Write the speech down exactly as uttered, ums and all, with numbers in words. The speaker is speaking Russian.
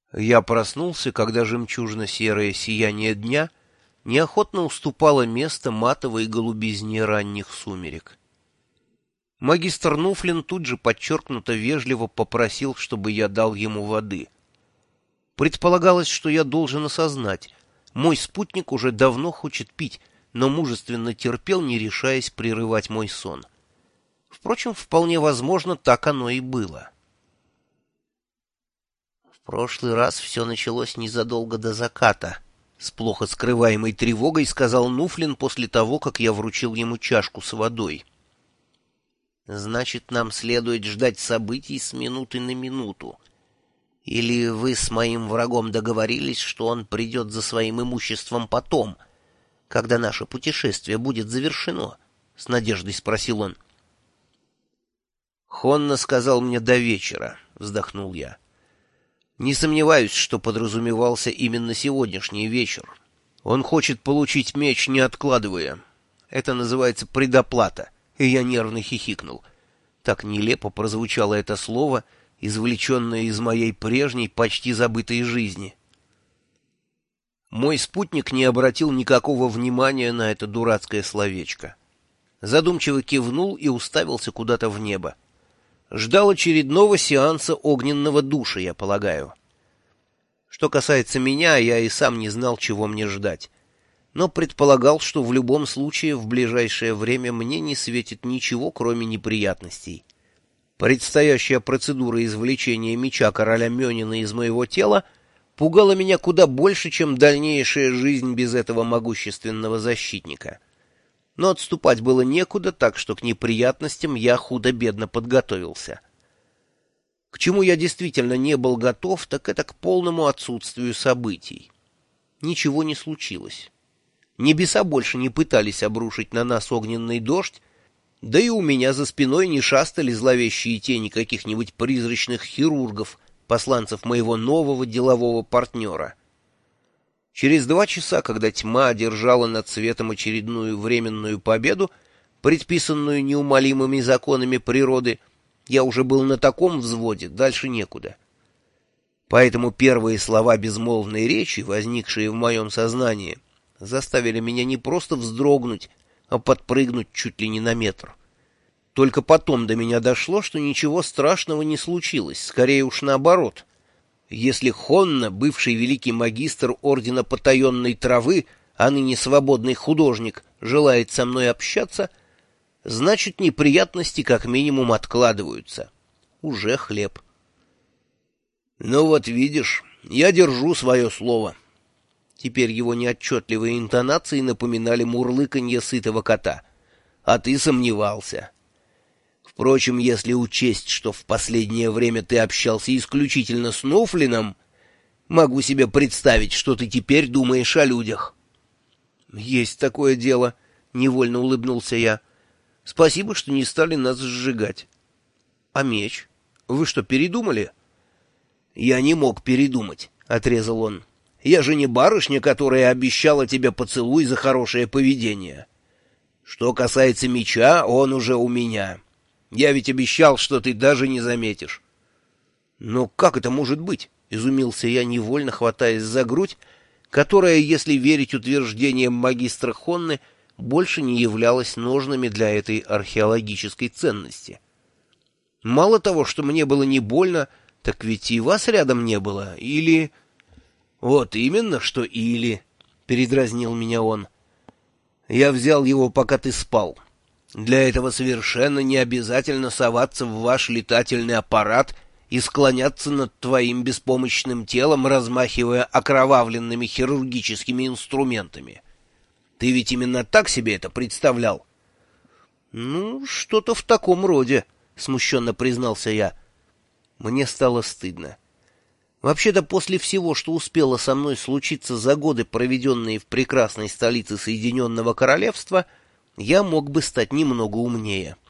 Я проснулся, когда жемчужно-серое сияние дня неохотно уступало место матовой голубизне ранних сумерек. Магистр Нуфлин тут же подчеркнуто вежливо попросил, чтобы я дал ему воды. Предполагалось, что я должен осознать, мой спутник уже давно хочет пить, но мужественно терпел, не решаясь прерывать мой сон. Впрочем, вполне возможно, так оно и было. В прошлый раз все началось незадолго до заката, — с плохо скрываемой тревогой сказал Нуфлин после того, как я вручил ему чашку с водой. Значит, нам следует ждать событий с минуты на минуту. Или вы с моим врагом договорились, что он придет за своим имуществом потом, когда наше путешествие будет завершено? — с надеждой спросил он. Хонна сказал мне до вечера, — вздохнул я. Не сомневаюсь, что подразумевался именно сегодняшний вечер. Он хочет получить меч, не откладывая. Это называется предоплата, и я нервно хихикнул. Так нелепо прозвучало это слово, извлеченное из моей прежней, почти забытой жизни. Мой спутник не обратил никакого внимания на это дурацкое словечко. Задумчиво кивнул и уставился куда-то в небо. Ждал очередного сеанса огненного душа, я полагаю. Что касается меня, я и сам не знал, чего мне ждать. Но предполагал, что в любом случае в ближайшее время мне не светит ничего, кроме неприятностей. Предстоящая процедура извлечения меча короля Мёнина из моего тела пугала меня куда больше, чем дальнейшая жизнь без этого могущественного защитника. Но отступать было некуда, так что к неприятностям я худо-бедно подготовился. К чему я действительно не был готов, так это к полному отсутствию событий. Ничего не случилось. Небеса больше не пытались обрушить на нас огненный дождь, да и у меня за спиной не шастали зловещие тени каких-нибудь призрачных хирургов, посланцев моего нового делового партнера. Через два часа, когда тьма одержала над светом очередную временную победу, предписанную неумолимыми законами природы, я уже был на таком взводе, дальше некуда. Поэтому первые слова безмолвной речи, возникшие в моем сознании, заставили меня не просто вздрогнуть, а подпрыгнуть чуть ли не на метр. Только потом до меня дошло, что ничего страшного не случилось, скорее уж наоборот. Если Хонна, бывший великий магистр Ордена Потаенной Травы, а ныне свободный художник, желает со мной общаться, значит, неприятности как минимум откладываются. Уже хлеб. Ну вот видишь, я держу свое слово. Теперь его неотчетливые интонации напоминали мурлыканье сытого кота. А ты сомневался. Впрочем, если учесть, что в последнее время ты общался исключительно с Нуфлином, могу себе представить, что ты теперь думаешь о людях. — Есть такое дело, — невольно улыбнулся я. — Спасибо, что не стали нас сжигать. — А меч? Вы что, передумали? — Я не мог передумать, — отрезал он. — Я же не барышня, которая обещала тебе поцелуй за хорошее поведение. Что касается меча, он уже у меня. Я ведь обещал, что ты даже не заметишь. — Но как это может быть? — изумился я, невольно хватаясь за грудь, которая, если верить утверждениям магистра Хонны, больше не являлась ножнами для этой археологической ценности. Мало того, что мне было не больно, так ведь и вас рядом не было. Или... — Вот именно, что или, — передразнил меня он. — Я взял его, пока ты спал. Для этого совершенно не обязательно соваться в ваш летательный аппарат и склоняться над твоим беспомощным телом, размахивая окровавленными хирургическими инструментами. Ты ведь именно так себе это представлял? — Ну, что-то в таком роде, — смущенно признался я. Мне стало стыдно. Вообще-то после всего, что успело со мной случиться за годы, проведенные в прекрасной столице Соединенного Королевства, я мог бы стать немного умнее.